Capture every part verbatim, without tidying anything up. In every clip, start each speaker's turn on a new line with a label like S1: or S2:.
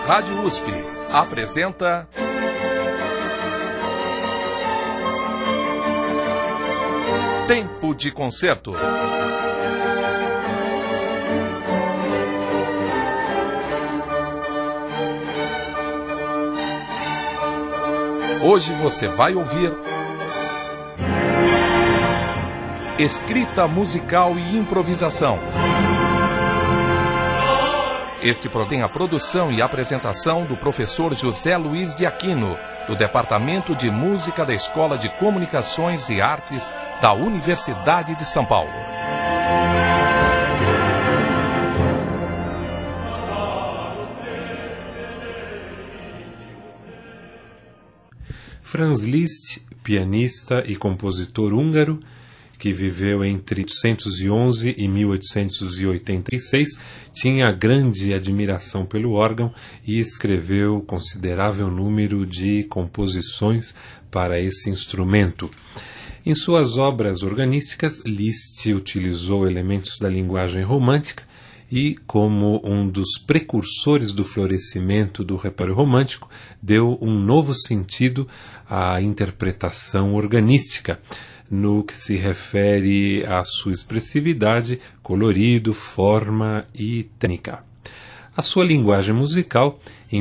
S1: Rádio U S P apresenta Tempo de Concerto. Hoje você vai ouvir escrita musical e improvisação. Este tem a produção e apresentação do professor José Luiz de Aquino, do Departamento de Música da Escola de Comunicações e Artes da Universidade de São Paulo.
S2: Franz Liszt, pianista e compositor húngaro, que viveu entre mil oitocentos e onze e mil oitocentos e oitenta e seis, tinha grande admiração pelo órgão e escreveu considerável número de composições para esse instrumento. Em suas obras organísticas, Liszt utilizou elementos da linguagem romântica e, como um dos precursores do florescimento do repertório romântico, deu um novo sentido à interpretação organística, no que se refere à sua expressividade, colorido, forma e técnica. A sua linguagem musical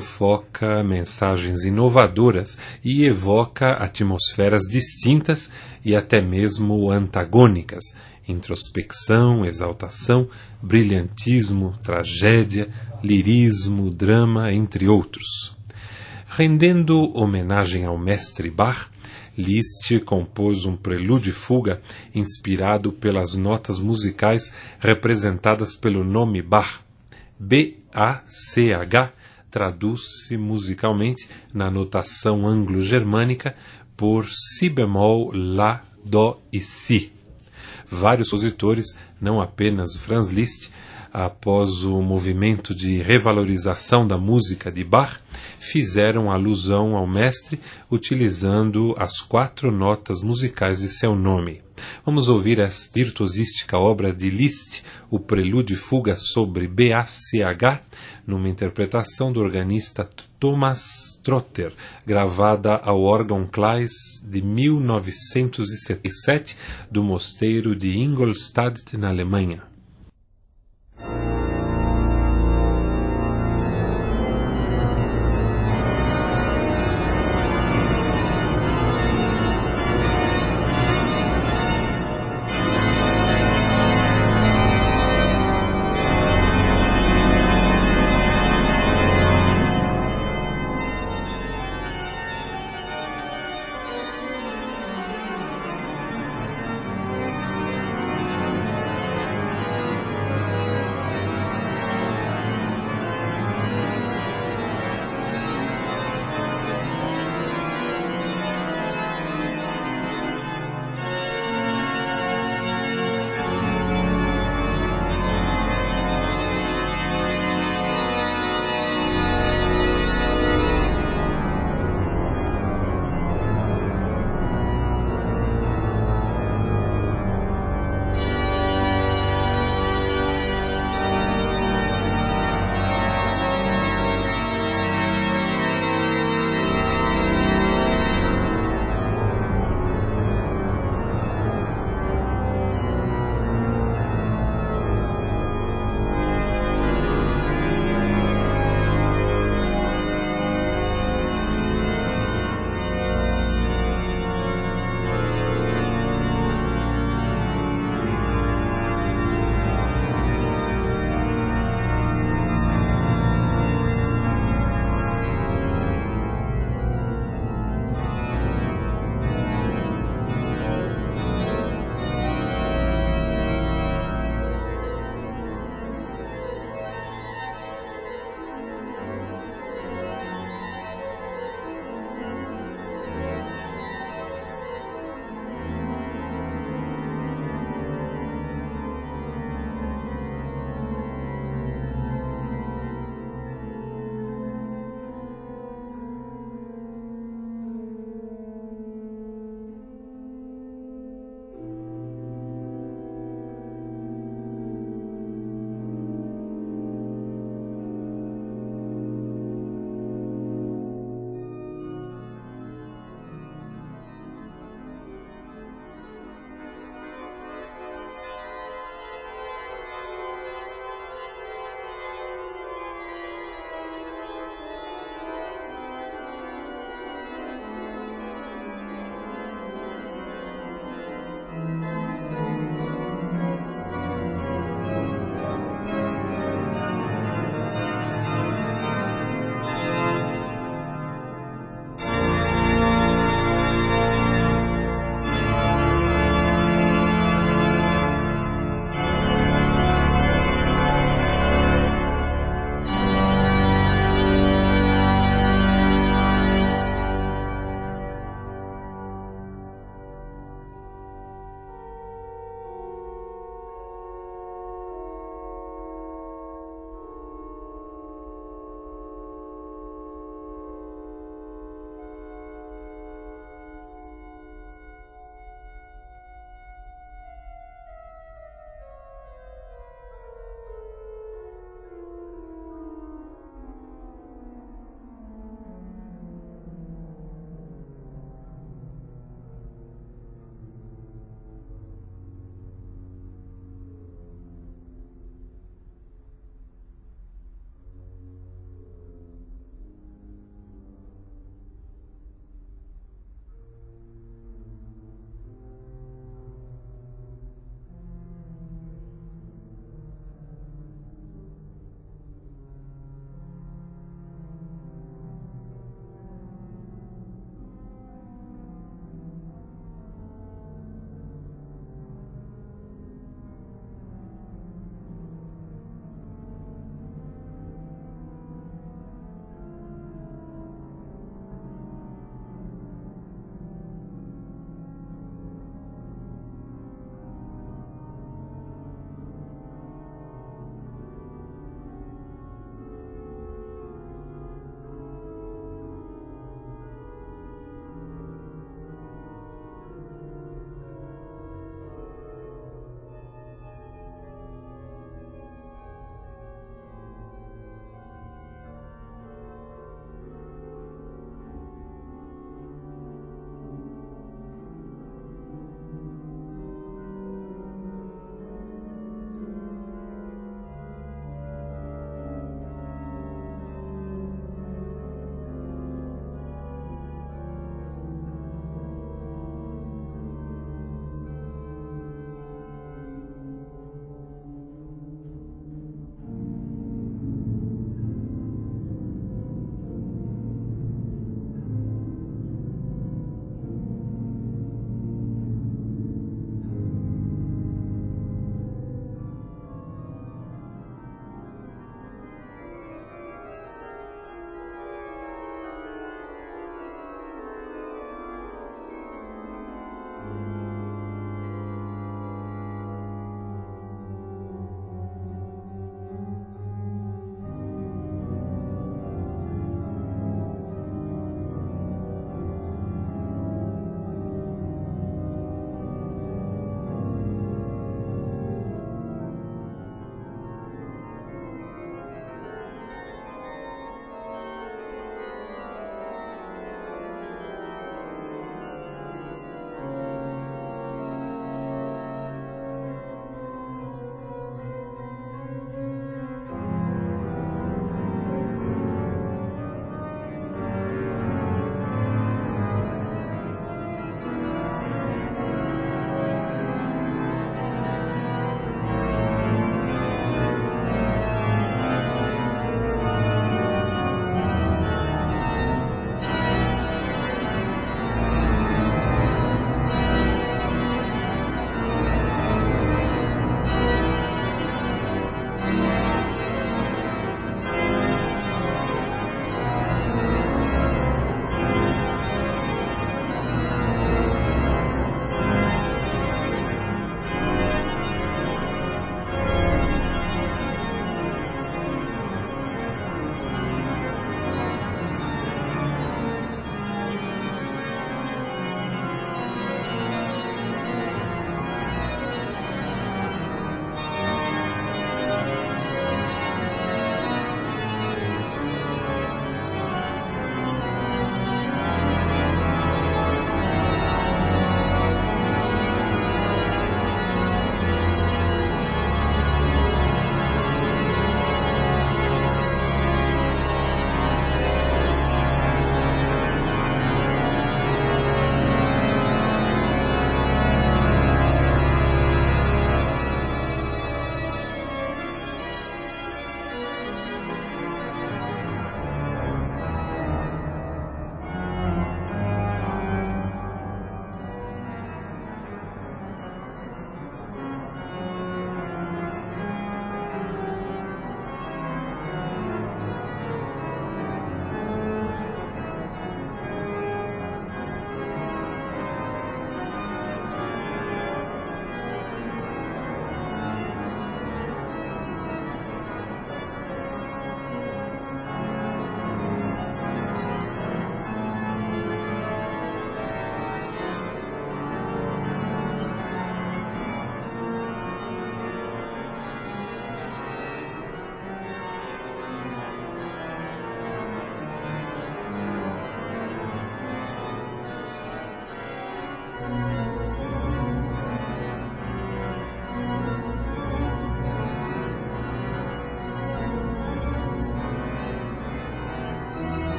S2: enfoca mensagens inovadoras e evoca atmosferas distintas e até mesmo antagônicas: introspecção, exaltação, brilhantismo, tragédia, lirismo, drama, entre outros. Rendendo homenagem ao mestre Bach, Liszt compôs um prelúdio e fuga inspirado pelas notas musicais representadas pelo nome Bach. B A C H traduz-se musicalmente na notação anglo-germânica por si bemol, lá, dó e si. Vários compositores, não apenas Franz Liszt, após o movimento de revalorização da música de Bach, fizeram alusão ao mestre utilizando as quatro notas musicais de seu nome. Vamos ouvir esta virtuosística obra de Liszt, o prelúdio e fuga sobre B A C H, numa interpretação do organista Thomas Trotter, gravada ao órgão Kleis de mil novecentos e setenta e sete, do mosteiro de Ingolstadt, na Alemanha.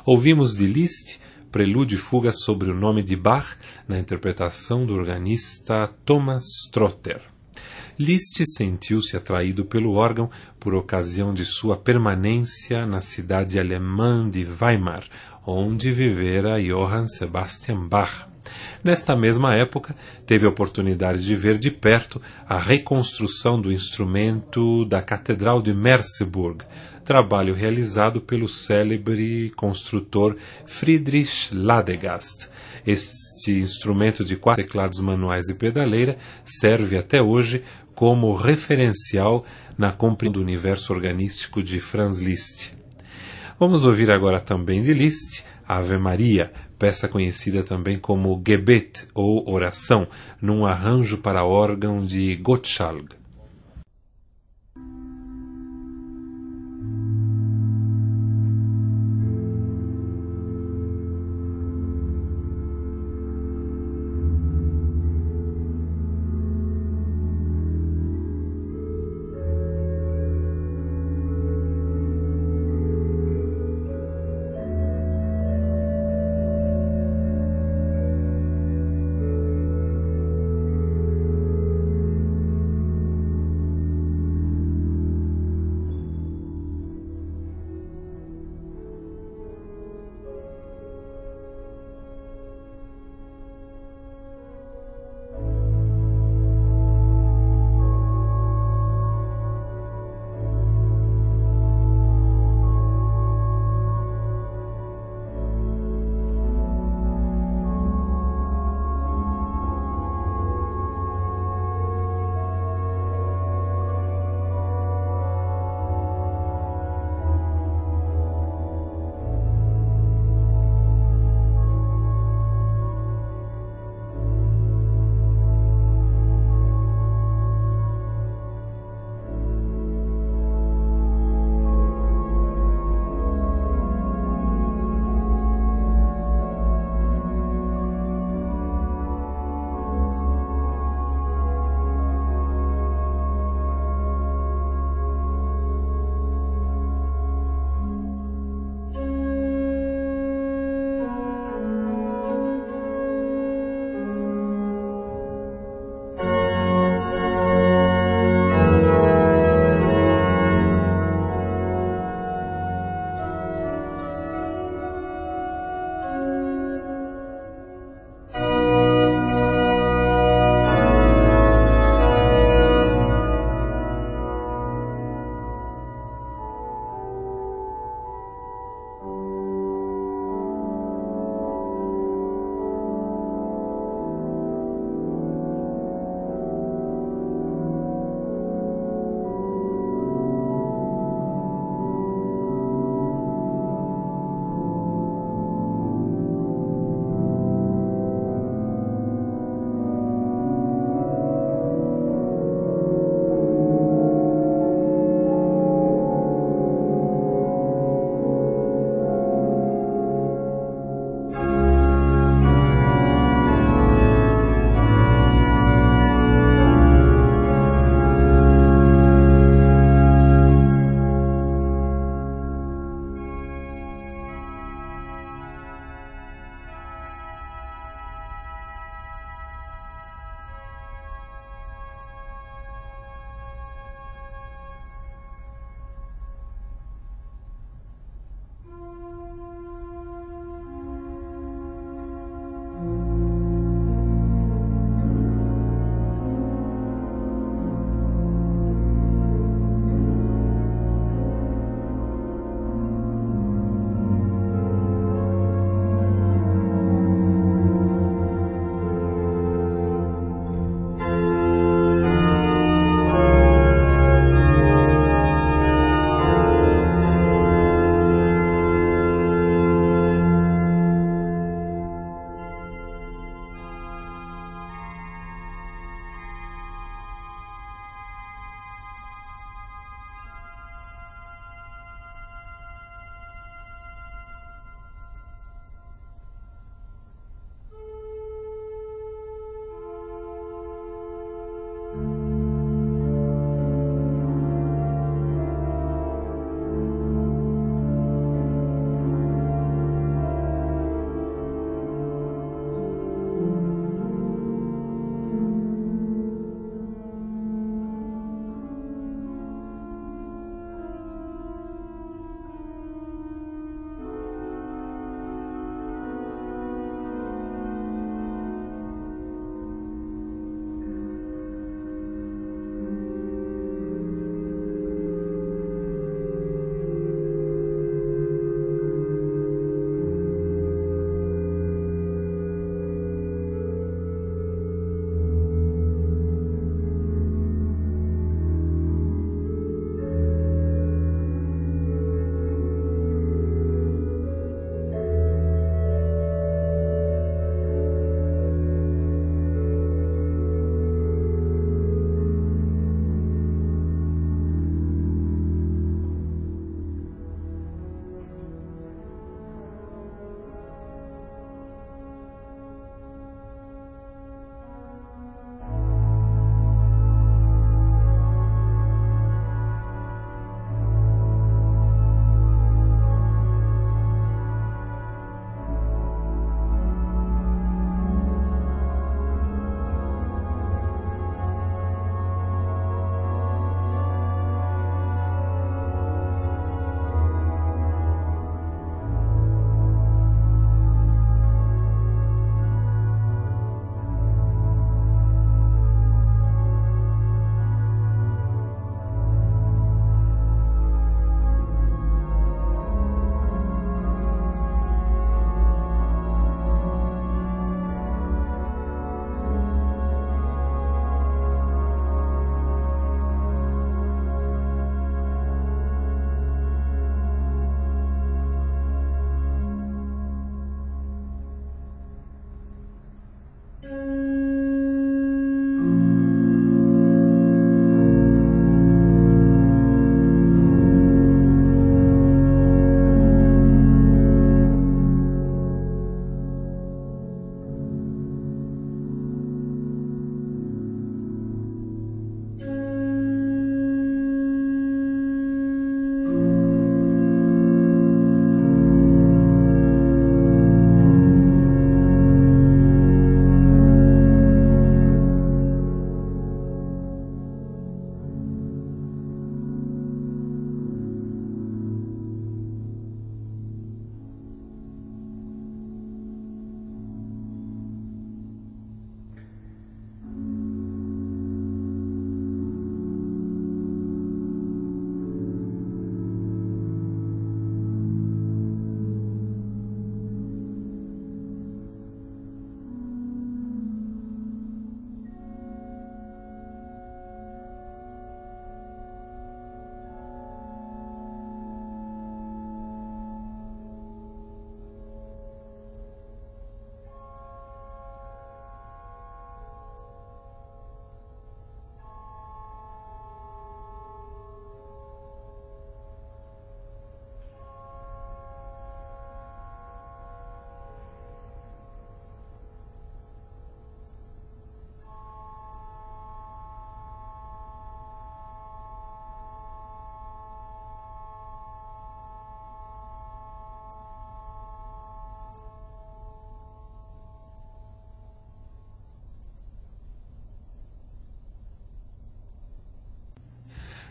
S2: Ouvimos de Liszt Prelúdio e Fuga sobre o nome de Bach, na interpretação do organista Thomas Trotter. Liszt sentiu-se atraído pelo órgão por ocasião de sua permanência na cidade alemã de Weimar, onde vivera Johann Sebastian Bach. Nesta mesma época, teve a oportunidade de ver de perto a reconstrução do instrumento da Catedral de Merseburg, trabalho realizado pelo célebre construtor Friedrich Ladegast. Este instrumento de quatro teclados manuais e pedaleira serve até hoje como referencial na compreensão do universo organístico de Franz Liszt. Vamos ouvir agora também de Liszt Ave Maria, peça conhecida também como Gebet, ou Oração, num arranjo para órgão de Gottschalk.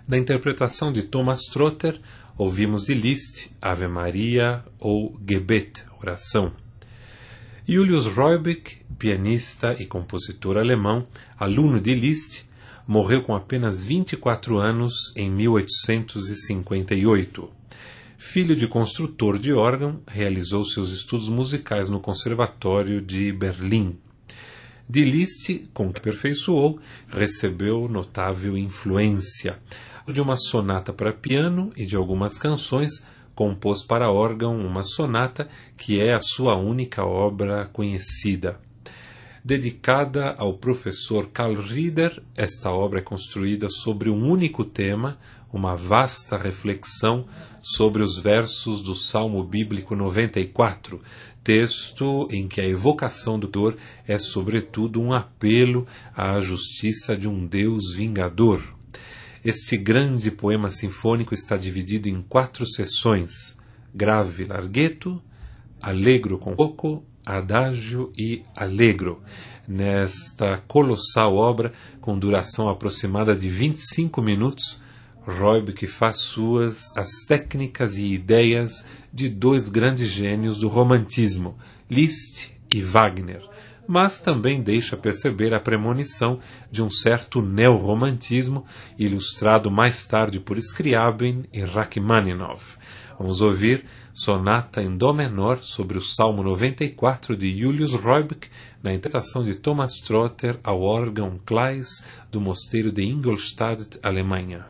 S2: Da interpretação de Thomas Trotter, ouvimos de Liszt, Ave Maria ou Gebet, Oração. Julius Roybig, pianista e compositor alemão, aluno de Liszt, morreu com apenas vinte e quatro anos em mil oitocentos e cinquenta e oito. Filho de construtor de órgão, realizou seus estudos musicais no Conservatório de Berlim. De Liszt, com que aperfeiçoou, recebeu notável influência. De uma sonata para piano e de algumas canções, compôs para órgão uma sonata que é a sua única obra conhecida. Dedicada ao professor Karl Rieder, esta obra é construída sobre um único tema, uma vasta reflexão sobre os versos do Salmo Bíblico noventa e quatro, texto em que a evocação do Criador é sobretudo um apelo à justiça de um Deus vingador. Este grande poema sinfônico está dividido em quatro seções: grave larghetto, allegro com pouco, adágio e allegro. Nesta colossal obra, com duração aproximada de vinte e cinco minutos, Roybig faz suas as técnicas e ideias de dois grandes gênios do romantismo, Liszt e Wagner, mas também deixa perceber a premonição de um certo neorromantismo, ilustrado mais tarde por Scriabin e Rachmaninoff. Vamos ouvir Sonata em Dó menor sobre o Salmo noventa e quatro de Julius Roybig, na interpretação de Thomas Trotter ao órgão Kleis do Mosteiro de Ingolstadt, Alemanha.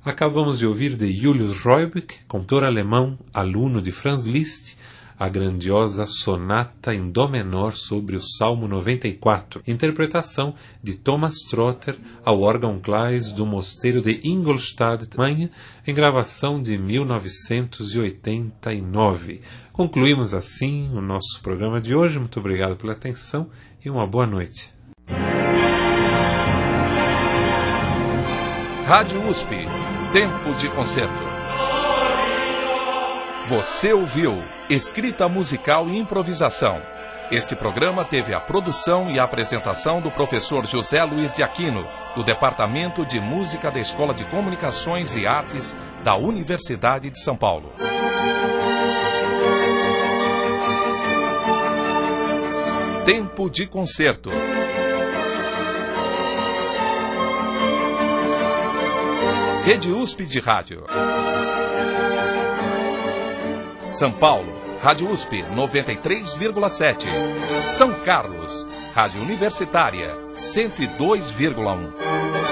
S2: Acabamos de ouvir de Julius Roybach, cantor alemão, aluno de Franz Liszt, a grandiosa sonata em dó menor sobre o Salmo noventa e quatro, interpretação de Thomas Trotter ao órgão Claes do Mosteiro de Ingolstadt, Alemanha, em gravação de mil novecentos e oitenta e nove. Concluímos assim o nosso programa de hoje. Muito obrigado pela atenção e uma boa noite.
S1: Rádio U S P, Tempo de Concerto. Você ouviu Escrita Musical e Improvisação. Este programa teve a produção e a apresentação do professor José Luiz de Aquino, do Departamento de Música da Escola de Comunicações e Artes da Universidade de São Paulo. Tempo de Concerto. Rede U S P de Rádio. São Paulo, Rádio U S P noventa e três vírgula sete. São Carlos, Rádio Universitária cento e dois vírgula um.